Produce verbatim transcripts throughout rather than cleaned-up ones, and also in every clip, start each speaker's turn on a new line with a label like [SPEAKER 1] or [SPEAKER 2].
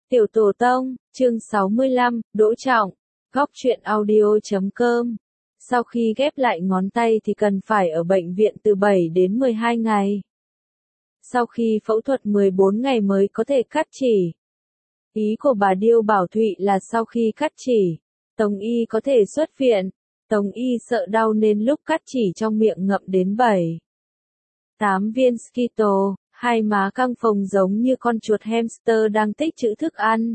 [SPEAKER 1] Tiểu Tổ Tông, chương sáu mươi lăm, Đỗ Trọng, góc truyện audio chấm com. Sau khi ghép lại ngón tay thì cần phải ở bệnh viện từ bảy đến mười hai ngày. Sau khi phẫu thuật mười bốn ngày mới có thể cắt chỉ. Ý của bà Điêu Bảo Thụy là sau khi cắt chỉ, Tống Y có thể xuất viện. Tống Y sợ đau nên lúc cắt chỉ trong miệng ngậm đến bảy, tám viên Skittle, hai má căng phồng giống như con chuột hamster đang tích trữ thức ăn.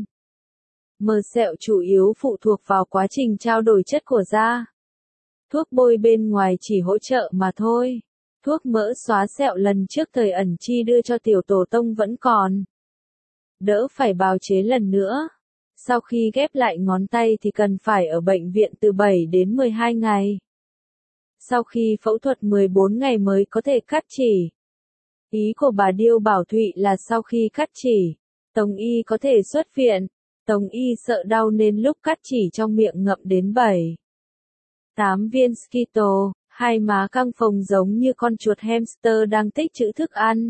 [SPEAKER 1] Mờ sẹo chủ yếu phụ thuộc vào quá trình trao đổi chất của da. Thuốc bôi bên ngoài chỉ hỗ trợ mà thôi. Thuốc mỡ xóa sẹo lần trước thời ẩn chi đưa cho Tiểu Tổ Tông vẫn còn. Đỡ phải bào chế lần nữa. Sau khi ghép lại ngón tay thì cần phải ở bệnh viện từ bảy đến mười hai ngày. Sau khi phẫu thuật mười bốn ngày mới có thể cắt chỉ. Ý của bà Điêu Bảo Thụy là sau khi cắt chỉ, Tống Y có thể xuất viện. Tống Y sợ đau nên lúc cắt chỉ trong miệng ngậm đến bảy, tám viên Skittle, hai má căng phồng giống như con chuột hamster đang tích trữ thức ăn.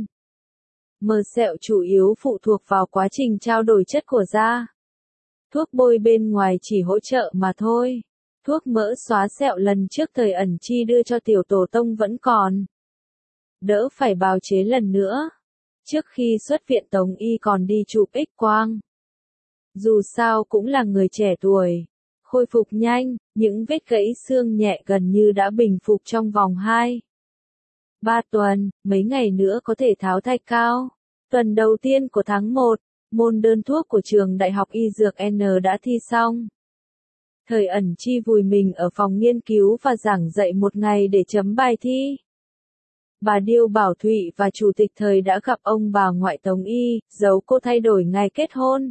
[SPEAKER 1] Mờ sẹo chủ yếu phụ thuộc vào quá trình trao đổi chất của da. Thuốc bôi bên ngoài chỉ hỗ trợ mà thôi. Thuốc mỡ xóa sẹo lần trước thời ẩn chi đưa cho Tiểu Tổ Tông vẫn còn. Đỡ phải bào chế lần nữa. Trước khi xuất viện Tống Y còn đi chụp X-quang. Dù sao cũng là người trẻ tuổi. Khôi phục nhanh, những vết gãy xương nhẹ gần như đã bình phục trong vòng hai, ba tuần, mấy ngày nữa có thể tháo thạch cao. Tuần đầu tiên của tháng một, môn đơn thuốc của trường Đại học Y Dược N đã thi xong. Thời ẩn chi vùi mình ở phòng nghiên cứu và giảng dạy một ngày để chấm bài thi. Bà Điêu Bảo Thụy và chủ tịch thời đã gặp ông bà ngoại Tống Y, giấu cô thay đổi ngày kết hôn.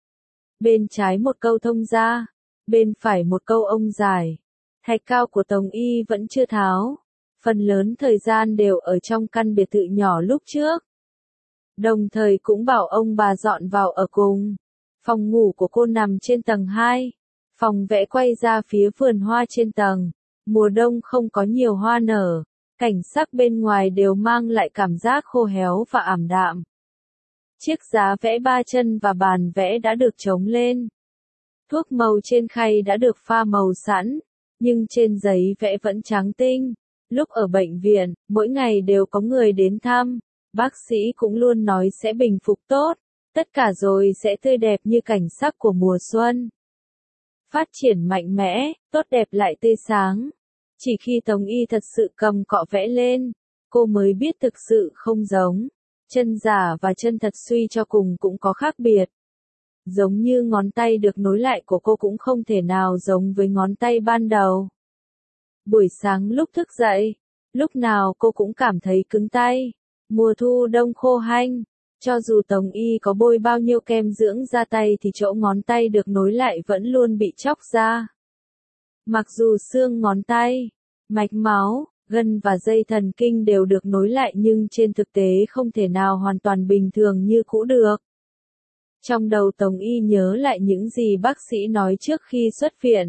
[SPEAKER 1] Bên trái một câu thông gia, bên phải một câu ông giải. Thạch cao của Tống Y vẫn chưa tháo. Phần lớn thời gian đều ở trong căn biệt thự nhỏ lúc trước. Đồng thời cũng bảo ông bà dọn vào ở cùng. Phòng ngủ của cô nằm trên tầng hai. Phòng vẽ quay ra phía vườn hoa trên tầng. Mùa đông không có nhiều hoa nở. Cảnh sắc bên ngoài đều mang lại cảm giác khô héo và ảm đạm. Chiếc giá vẽ ba chân và bàn vẽ đã được trống lên. Thuốc màu trên khay đã được pha màu sẵn, nhưng trên giấy vẽ vẫn trắng tinh. Lúc ở bệnh viện, mỗi ngày đều có người đến thăm, bác sĩ cũng luôn nói sẽ bình phục tốt, tất cả rồi sẽ tươi đẹp như cảnh sắc của mùa xuân. Phát triển mạnh mẽ, tốt đẹp lại tươi sáng. Chỉ khi Tống Y thật sự cầm cọ vẽ lên, cô mới biết thực sự không giống. Chân giả và chân thật suy cho cùng cũng có khác biệt. Giống như ngón tay được nối lại của cô cũng không thể nào giống với ngón tay ban đầu. Buổi sáng lúc thức dậy, lúc nào cô cũng cảm thấy cứng tay. Mùa thu đông khô hanh, cho dù Tống Y có bôi bao nhiêu kem dưỡng da tay thì chỗ ngón tay được nối lại vẫn luôn bị chóc ra. Mặc dù xương ngón tay, mạch máu, gân và dây thần kinh đều được nối lại nhưng trên thực tế không thể nào hoàn toàn bình thường như cũ được. Trong đầu Tống Y nhớ lại những gì bác sĩ nói trước khi xuất viện.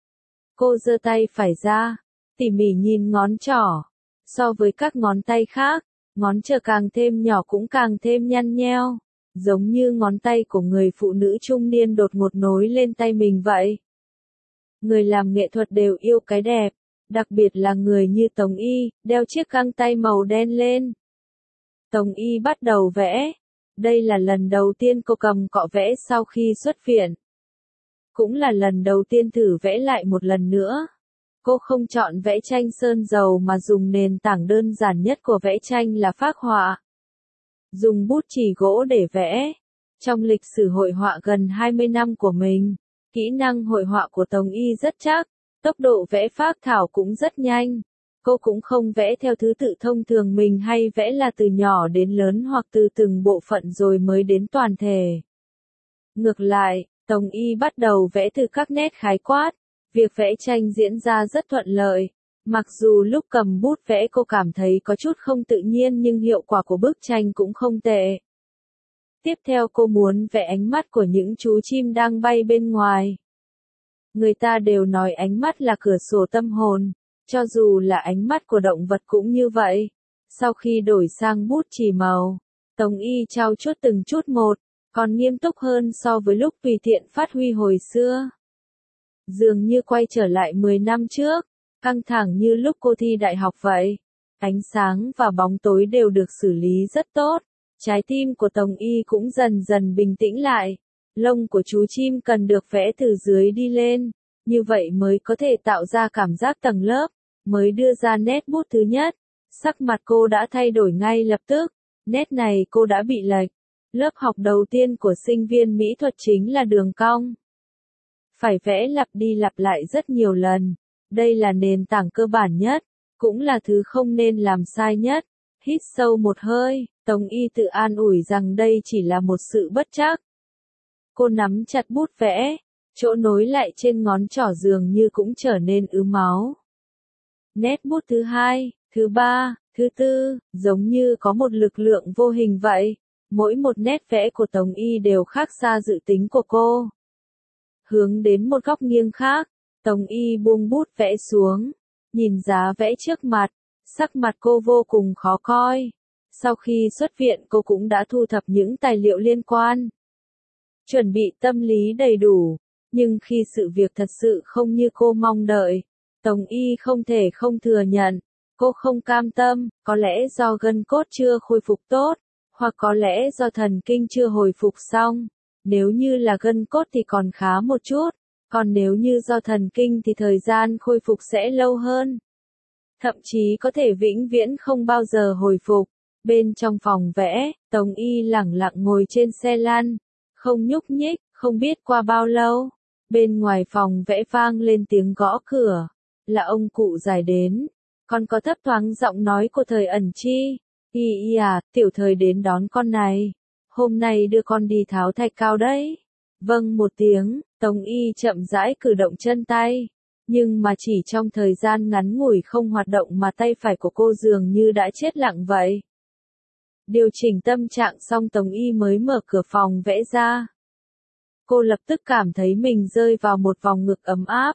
[SPEAKER 1] Cô giơ tay phải ra, tỉ mỉ nhìn ngón trỏ. So với các ngón tay khác, ngón trỏ càng thêm nhỏ cũng càng thêm nhăn nheo. Giống như ngón tay của người phụ nữ trung niên đột ngột nối lên tay mình vậy. Người làm nghệ thuật đều yêu cái đẹp. Đặc biệt là người như Tống Y, đeo chiếc găng tay màu đen lên. Tống Y bắt đầu vẽ. Đây là lần đầu tiên cô cầm cọ vẽ sau khi xuất viện. Cũng là lần đầu tiên thử vẽ lại một lần nữa. Cô không chọn vẽ tranh sơn dầu mà dùng nền tảng đơn giản nhất của vẽ tranh là phác họa. Dùng bút chì gỗ để vẽ. Trong lịch sử hội họa gần hai mươi năm của mình, kỹ năng hội họa của Tống Y rất chắc. Tốc độ vẽ phác thảo cũng rất nhanh. Cô cũng không vẽ theo thứ tự thông thường mình hay vẽ là từ nhỏ đến lớn hoặc từ từng bộ phận rồi mới đến toàn thể. Ngược lại, Tống Y bắt đầu vẽ từ các nét khái quát. Việc vẽ tranh diễn ra rất thuận lợi. Mặc dù lúc cầm bút vẽ cô cảm thấy có chút không tự nhiên nhưng hiệu quả của bức tranh cũng không tệ. Tiếp theo cô muốn vẽ ánh mắt của những chú chim đang bay bên ngoài. Người ta đều nói ánh mắt là cửa sổ tâm hồn, cho dù là ánh mắt của động vật cũng như vậy. Sau khi đổi sang bút chì màu, Tống Y trau chuốt từng chút một, còn nghiêm túc hơn so với lúc tùy tiện phát huy hồi xưa. Dường như quay trở lại mười năm trước, căng thẳng như lúc cô thi đại học vậy. Ánh sáng và bóng tối đều được xử lý rất tốt. Trái tim của Tống Y cũng dần dần bình tĩnh lại. Lông của chú chim cần được vẽ từ dưới đi lên, như vậy mới có thể tạo ra cảm giác tầng lớp, mới đưa ra nét bút thứ nhất. Sắc mặt cô đã thay đổi ngay lập tức, nét này cô đã bị lệch. Lớp học đầu tiên của sinh viên mỹ thuật chính là đường cong. Phải vẽ lặp đi lặp lại rất nhiều lần, đây là nền tảng cơ bản nhất, cũng là thứ không nên làm sai nhất. Hít sâu một hơi, Tống Y tự an ủi rằng đây chỉ là một sự bất trắc. Cô nắm chặt bút vẽ, chỗ nối lại trên ngón trỏ dường như cũng trở nên ứ máu. Nét bút thứ hai, thứ ba, thứ tư, giống như có một lực lượng vô hình vậy. Mỗi một nét vẽ của Tống Y đều khác xa dự tính của cô. Hướng đến một góc nghiêng khác, Tống Y buông bút vẽ xuống, nhìn giá vẽ trước mặt, sắc mặt cô vô cùng khó coi. Sau khi xuất viện cô cũng đã thu thập những tài liệu liên quan, chuẩn bị tâm lý đầy đủ, nhưng khi sự việc thật sự không như cô mong đợi, Tống Y không thể không thừa nhận, cô không cam tâm, có lẽ do gân cốt chưa khôi phục tốt, hoặc có lẽ do thần kinh chưa hồi phục xong. Nếu như là gân cốt thì còn khá một chút, còn nếu như do thần kinh thì thời gian khôi phục sẽ lâu hơn. Thậm chí có thể vĩnh viễn không bao giờ hồi phục. Bên trong phòng vẽ, Tống Y lẳng lặng ngồi trên xe lăn, không nhúc nhích, không biết qua bao lâu. Bên ngoài phòng vẽ vang lên tiếng gõ cửa, là ông cụ dài đến, còn có thấp thoáng giọng nói của Thời Ẩn Chi. Y y à, tiểu Thời đến đón con này. Hôm nay đưa con đi tháo thạch cao đấy. Vâng một tiếng, Tống Y chậm rãi cử động chân tay. Nhưng mà chỉ trong thời gian ngắn ngủi không hoạt động mà tay phải của cô dường như đã chết lặng vậy. Điều chỉnh tâm trạng xong Tống Y mới mở cửa phòng vẽ ra. Cô lập tức cảm thấy mình rơi vào một vòng ngực ấm áp.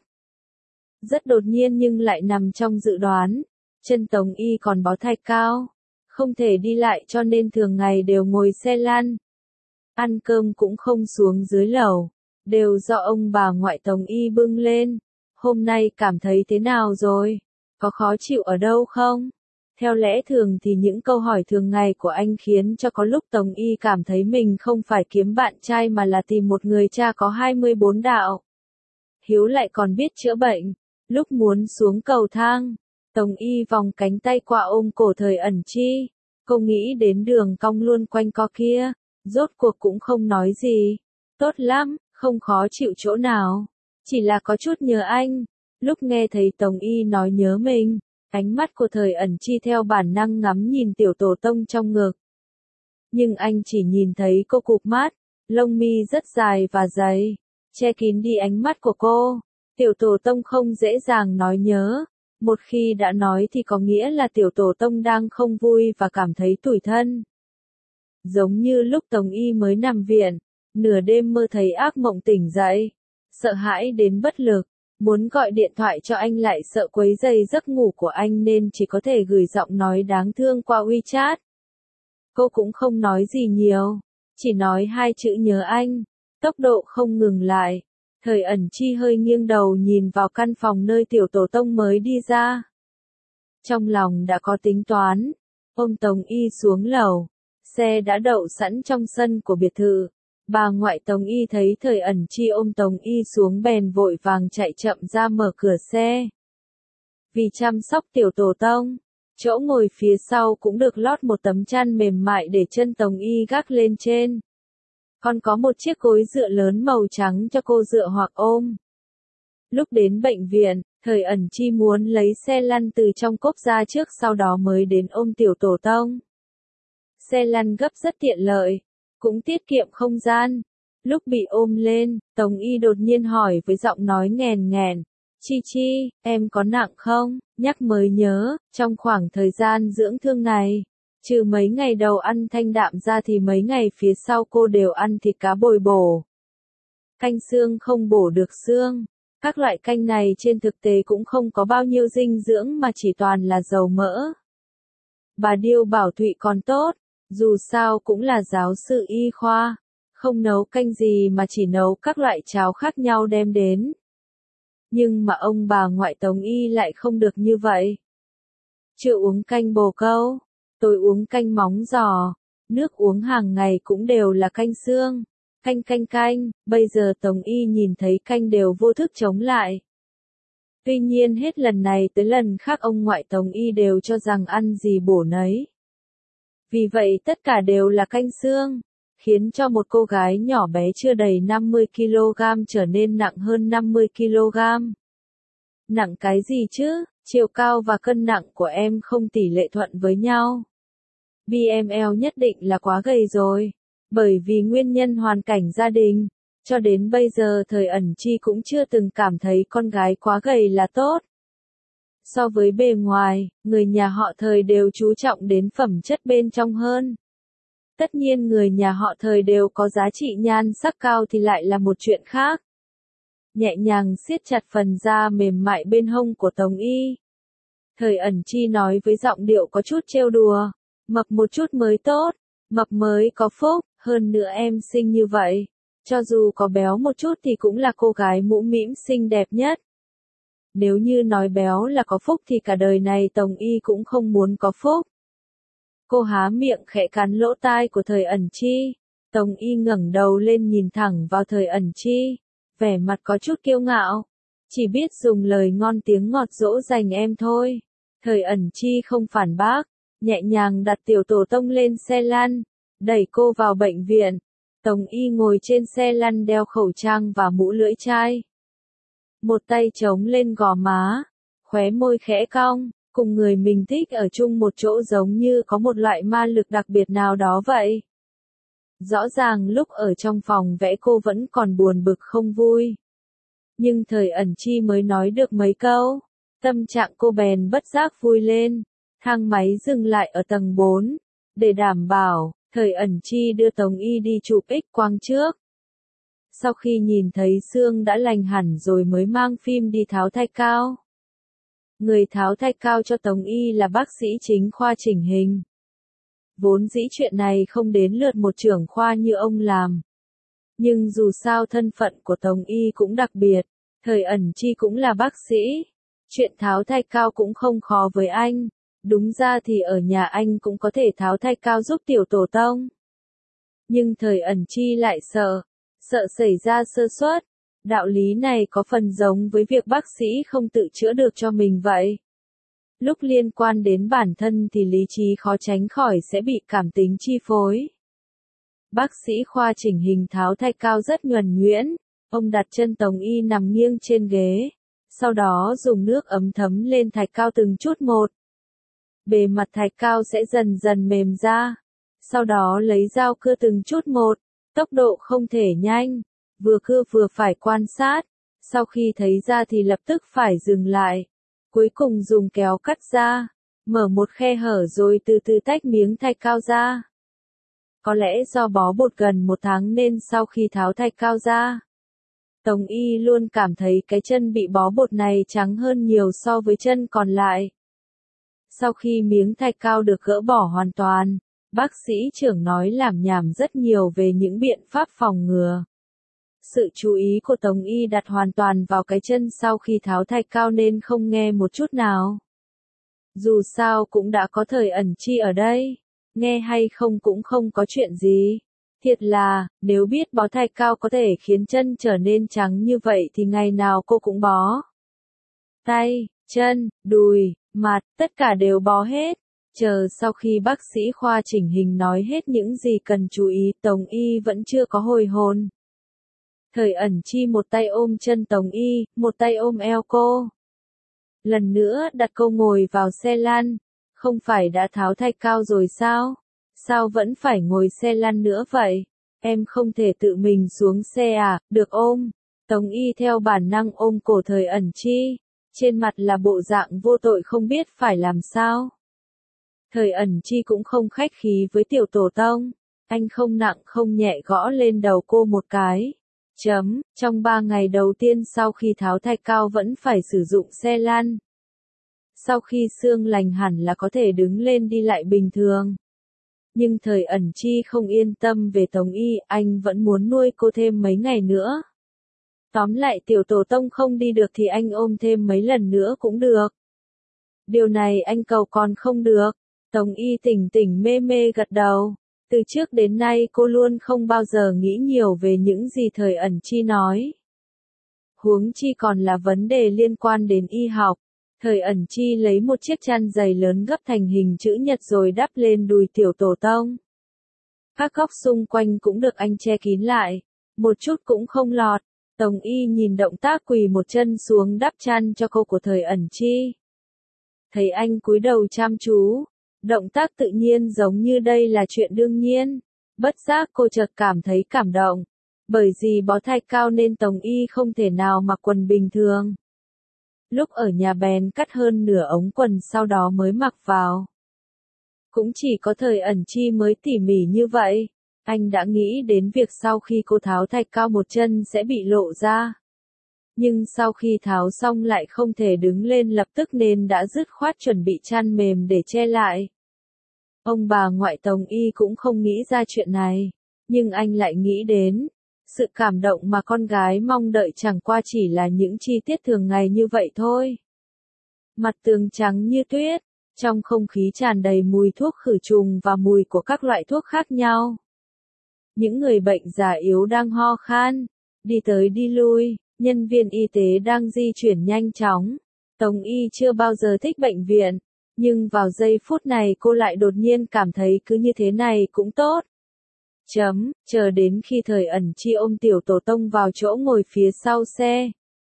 [SPEAKER 1] Rất đột nhiên nhưng lại nằm trong dự đoán. Chân Tống Y còn bó thạch cao, không thể đi lại cho nên thường ngày đều ngồi xe lăn. Ăn cơm cũng không xuống dưới lầu, đều do ông bà ngoại Tống Y bưng lên. Hôm nay cảm thấy thế nào rồi? Có khó chịu ở đâu không? Theo lẽ thường thì những câu hỏi thường ngày của anh khiến cho có lúc Tống Y cảm thấy mình không phải kiếm bạn trai mà là tìm một người cha có hai mươi bốn đạo. Hiếu lại còn biết chữa bệnh. Lúc muốn xuống cầu thang, Tống Y vòng cánh tay qua ôm cổ Thời Ẩn Chi. Cô nghĩ đến đường cong luôn quanh co kia, rốt cuộc cũng không nói gì. Tốt lắm, không khó chịu chỗ nào, chỉ là có chút nhớ anh. Lúc nghe thấy Tống Y nói nhớ mình, ánh mắt của Thời Ẩn Chi theo bản năng ngắm nhìn tiểu tổ tông trong ngực. Nhưng anh chỉ nhìn thấy cô cụp mắt, lông mi rất dài và dày, che kín đi ánh mắt của cô. Tiểu tổ tông không dễ dàng nói nhớ. Một khi đã nói thì có nghĩa là tiểu tổ tông đang không vui và cảm thấy tủi thân. Giống như lúc Tống Y mới nằm viện, nửa đêm mơ thấy ác mộng tỉnh dậy, sợ hãi đến bất lực, muốn gọi điện thoại cho anh lại sợ quấy rầy giấc ngủ của anh nên chỉ có thể gửi giọng nói đáng thương qua WeChat. Cô cũng không nói gì nhiều, chỉ nói hai chữ nhớ anh, tốc độ không ngừng lại. Thời Ẩn Chi hơi nghiêng đầu nhìn vào căn phòng nơi tiểu tổ tông mới đi ra. Trong lòng đã có tính toán, ôm Tống Y xuống lầu, xe đã đậu sẵn trong sân của biệt thự. Bà ngoại Tống Y thấy Thời Ẩn Chi ôm Tống Y xuống bèn vội vàng chạy chậm ra mở cửa xe. Vì chăm sóc tiểu tổ tông, chỗ ngồi phía sau cũng được lót một tấm chăn mềm mại để chân Tống Y gác lên trên. Còn có một chiếc gối dựa lớn màu trắng cho cô dựa hoặc ôm. Lúc đến bệnh viện, Thời Ẩn Chi muốn lấy xe lăn từ trong cốp ra trước sau đó mới đến ôm tiểu tổ tông. Xe lăn gấp rất tiện lợi, cũng tiết kiệm không gian. Lúc bị ôm lên, Tống Y đột nhiên hỏi với giọng nói nghèn nghèn, Chi Chi, em có nặng không? Nhắc mới nhớ, trong khoảng thời gian dưỡng thương này, trừ mấy ngày đầu ăn thanh đạm ra thì mấy ngày phía sau cô đều ăn thịt cá bồi bổ. Canh xương không bổ được xương. Các loại canh này trên thực tế cũng không có bao nhiêu dinh dưỡng mà chỉ toàn là dầu mỡ. Bà Điêu bảo Thụy còn tốt, dù sao cũng là giáo sư y khoa, Không nấu canh gì mà chỉ nấu các loại cháo khác nhau đem đến. Nhưng mà ông bà ngoại Tống Y lại không được như vậy. Trưa uống canh bồ câu, tối uống canh móng giò, nước uống hàng ngày cũng đều là canh xương, canh canh canh, bây giờ Tống Y nhìn thấy canh đều vô thức chống lại. Tuy nhiên hết lần này tới lần khác ông ngoại Tống Y đều cho rằng ăn gì bổ nấy. Vì vậy tất cả đều là canh xương, khiến cho một cô gái nhỏ bé chưa đầy năm mươi ki lô gam trở nên nặng hơn năm mươi ki lô gam. Nặng cái gì chứ, chiều cao và cân nặng của em không tỷ lệ thuận với nhau. bê em lờ nhất định là quá gầy rồi, bởi vì nguyên nhân hoàn cảnh gia đình, cho đến bây giờ Thời Ẩn Chi cũng chưa từng cảm thấy con gái quá gầy là tốt. So với bề ngoài, người nhà họ Thời đều chú trọng đến phẩm chất bên trong hơn. Tất nhiên người nhà họ Thời đều có giá trị nhan sắc cao thì lại là một chuyện khác. Nhẹ nhàng siết chặt phần da mềm mại bên hông của Tống Y. Thời Ẩn Chi nói với giọng điệu có chút trêu đùa, mập một chút mới tốt, mập mới có phúc, hơn nữa em xinh như vậy, cho dù có béo một chút thì cũng là cô gái mũm mĩm xinh đẹp nhất. Nếu như nói béo là có phúc thì cả đời này Tống Y cũng không muốn có phúc. Cô há miệng khẽ cắn lỗ tai của Thời Ẩn Chi. Tống Y ngẩng đầu lên nhìn thẳng vào Thời Ẩn Chi, vẻ mặt có chút kiêu ngạo. Chỉ biết dùng lời ngon tiếng ngọt dỗ dành em thôi. Thời Ẩn Chi không phản bác, nhẹ nhàng đặt tiểu tổ tông lên xe lăn, đẩy cô vào bệnh viện. Tống Y ngồi trên xe lăn đeo khẩu trang và mũ lưỡi chai. Một tay chống lên gò má, khóe môi khẽ cong, cùng người mình thích ở chung một chỗ giống như có một loại ma lực đặc biệt nào đó vậy. Rõ ràng lúc ở trong phòng vẽ cô vẫn còn buồn bực không vui. Nhưng Thời Ẩn Chi mới nói được mấy câu, tâm trạng cô bèn bất giác vui lên. Thang máy dừng lại ở tầng bốn. Để đảm bảo, Thời Ẩn Chi đưa Tống Y đi chụp X quang trước. Sau khi nhìn thấy xương đã lành hẳn rồi mới mang phim đi tháo thai cao. Người tháo thai cao cho Tống Y là bác sĩ chính khoa chỉnh hình. Vốn dĩ chuyện này không đến lượt một trưởng khoa như ông làm. Nhưng dù sao thân phận của Tống Y cũng đặc biệt, Thời Ẩn Chi cũng là bác sĩ. Chuyện tháo thai cao cũng không khó với anh. Đúng ra thì ở nhà anh cũng có thể tháo thai cao giúp tiểu tổ tông. Nhưng Thời Ẩn Chi lại sợ, sợ xảy ra sơ suất. Đạo lý này có phần giống với việc bác sĩ không tự chữa được cho mình vậy. Lúc liên quan đến bản thân thì lý trí khó tránh khỏi sẽ bị cảm tính chi phối. Bác sĩ khoa chỉnh hình tháo thai cao rất nhuần nhuyễn, ông đặt chân Tống Y nằm nghiêng trên ghế, sau đó dùng nước ấm thấm lên thạch cao từng chút một. Bề mặt thạch cao sẽ dần dần mềm ra, sau đó lấy dao cưa từng chút một, tốc độ không thể nhanh, vừa cưa vừa phải quan sát, sau khi thấy ra thì lập tức phải dừng lại. Cuối cùng dùng kéo cắt ra, mở một khe hở rồi từ từ tách miếng thạch cao ra. Có lẽ do bó bột gần một tháng nên sau khi tháo thạch cao ra, Tống Y luôn cảm thấy cái chân bị bó bột này trắng hơn nhiều so với chân còn lại. Sau khi miếng thạch cao được gỡ bỏ hoàn toàn, bác sĩ trưởng nói lảm nhảm rất nhiều về những biện pháp phòng ngừa. Sự chú ý của Tống Y đặt hoàn toàn vào cái chân sau khi tháo thạch cao nên không nghe một chút nào. Dù sao cũng đã có Thời Ẩn Chi ở đây, nghe hay không cũng không có chuyện gì. Thiệt là, nếu biết bó thạch cao có thể khiến chân trở nên trắng như vậy thì ngày nào cô cũng bó. Tay, chân, đùi, mặt, tất cả đều bó hết. Chờ sau khi bác sĩ khoa chỉnh hình nói hết những gì cần chú ý, Tống Y vẫn chưa có hồi hồn. Thời Ẩn Chi một tay ôm chân Tống Y, một tay ôm eo cô. Lần nữa đặt cô ngồi vào xe lăn. Không phải đã tháo thạch cao rồi sao? Sao vẫn phải ngồi xe lăn nữa vậy? Em không thể tự mình xuống xe à, được ôm. Tống Y theo bản năng ôm cổ Thời Ẩn Chi. Trên mặt là bộ dạng vô tội không biết phải làm sao. Thời Ẩn Chi cũng không khách khí với tiểu tổ tông. Anh không nặng không nhẹ gõ lên đầu cô một cái. Chấm, trong ba ngày đầu tiên sau khi tháo thạch cao vẫn phải sử dụng xe lăn. Sau khi xương lành hẳn là có thể đứng lên đi lại bình thường. Nhưng Thời Ẩn Chi không yên tâm về Tống Y, anh vẫn muốn nuôi cô thêm mấy ngày nữa. Tóm lại tiểu tổ tông không đi được thì anh ôm thêm mấy lần nữa cũng được. Điều này anh cầu còn không được. Tống Y tỉnh tỉnh mê mê gật đầu. Từ trước đến nay cô luôn không bao giờ nghĩ nhiều về những gì Thời Ẩn Chi nói. Huống chi còn là vấn đề liên quan đến y học. Thời Ẩn Chi lấy một chiếc chăn dày lớn gấp thành hình chữ nhật rồi đắp lên đùi tiểu tổ tông. Các góc xung quanh cũng được anh che kín lại, một chút cũng không lọt. Tống Y nhìn động tác quỳ một chân xuống đắp chăn cho cô của Thời Ẩn Chi. Thấy anh cúi đầu chăm chú, động tác tự nhiên giống như đây là chuyện đương nhiên. Bất giác cô chợt cảm thấy cảm động. Bởi vì bó thai cao nên Tống Y không thể nào mặc quần bình thường. Lúc ở nhà bèn cắt hơn nửa ống quần sau đó mới mặc vào. Cũng chỉ có Thời Ẩn Chi mới tỉ mỉ như vậy. Anh đã nghĩ đến việc sau khi cô tháo thai cao một chân sẽ bị lộ ra. Nhưng sau khi tháo xong lại không thể đứng lên lập tức nên đã dứt khoát chuẩn bị chăn mềm để che lại. Ông bà ngoại Tống Y cũng không nghĩ ra chuyện này. Nhưng anh lại nghĩ đến. Sự cảm động mà con gái mong đợi chẳng qua chỉ là những chi tiết thường ngày như vậy thôi. Mặt tường trắng như tuyết, trong không khí tràn đầy mùi thuốc khử trùng và mùi của các loại thuốc khác nhau. Những người bệnh già yếu đang ho khan, đi tới đi lui, nhân viên y tế đang di chuyển nhanh chóng. Tống Y chưa bao giờ thích bệnh viện, nhưng vào giây phút này cô lại đột nhiên cảm thấy cứ như thế này cũng tốt. Chấm, chờ đến khi Thời Ẩn Chi ôm tiểu tổ tông vào chỗ ngồi phía sau xe.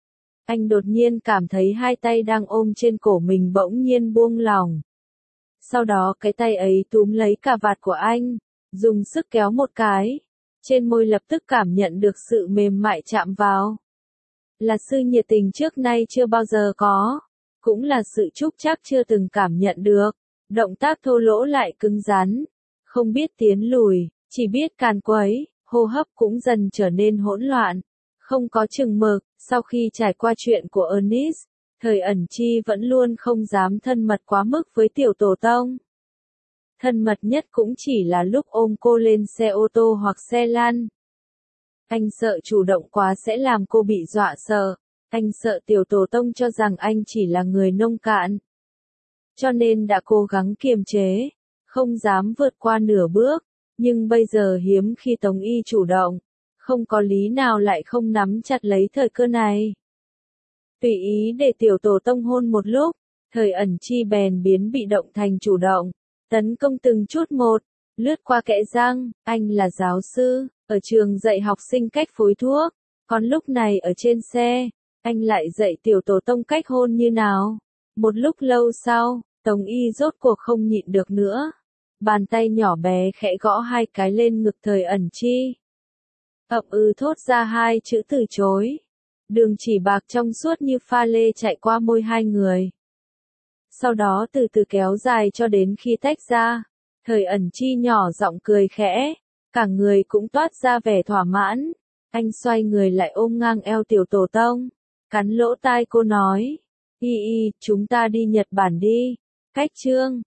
[SPEAKER 1] Anh đột nhiên cảm thấy hai tay đang ôm trên cổ mình bỗng nhiên buông lỏng. Sau đó cái tay ấy túm lấy cà vạt của anh, dùng sức kéo một cái. Trên môi lập tức cảm nhận được sự mềm mại chạm vào. Là sự nhiệt tình trước nay chưa bao giờ có. Cũng là sự chúc chắc chưa từng cảm nhận được. Động tác thô lỗ lại cứng rắn. Không biết tiến lùi. Chỉ biết càn quấy, hô hấp cũng dần trở nên hỗn loạn, không có chừng mực. Sau khi trải qua chuyện của Ernest, Thời Ẩn Chi vẫn luôn không dám thân mật quá mức với tiểu tổ tông. Thân mật nhất cũng chỉ là lúc ôm cô lên xe ô tô hoặc xe lăn. Anh sợ chủ động quá sẽ làm cô bị dọa sợ, anh sợ tiểu tổ tông cho rằng anh chỉ là người nông cạn. Cho nên đã cố gắng kiềm chế, không dám vượt qua nửa bước. Nhưng bây giờ hiếm khi Tống Y chủ động, không có lý nào lại không nắm chặt lấy thời cơ này. Tùy ý để tiểu tổ tông hôn một lúc, Thời Ẩn Chi bèn biến bị động thành chủ động, tấn công từng chút một, lướt qua kẽ răng. Anh là giáo sư, ở trường dạy học sinh cách phối thuốc, còn lúc này ở trên xe, anh lại dạy tiểu tổ tông cách hôn như nào. Một lúc lâu sau, Tống Y rốt cuộc không nhịn được nữa. Bàn tay nhỏ bé khẽ gõ hai cái lên ngực Thời Ẩn Chi. Ậm ừ thốt ra hai chữ từ chối. Đường chỉ bạc trong suốt như pha lê chạy qua môi hai người. Sau đó từ từ kéo dài cho đến khi tách ra. Thời Ẩn Chi nhỏ giọng cười khẽ. Cả người cũng toát ra vẻ thỏa mãn. Anh xoay người lại ôm ngang eo tiểu tổ tông. Cắn lỗ tai cô nói. Y y, chúng ta đi Nhật Bản đi. Cách chương.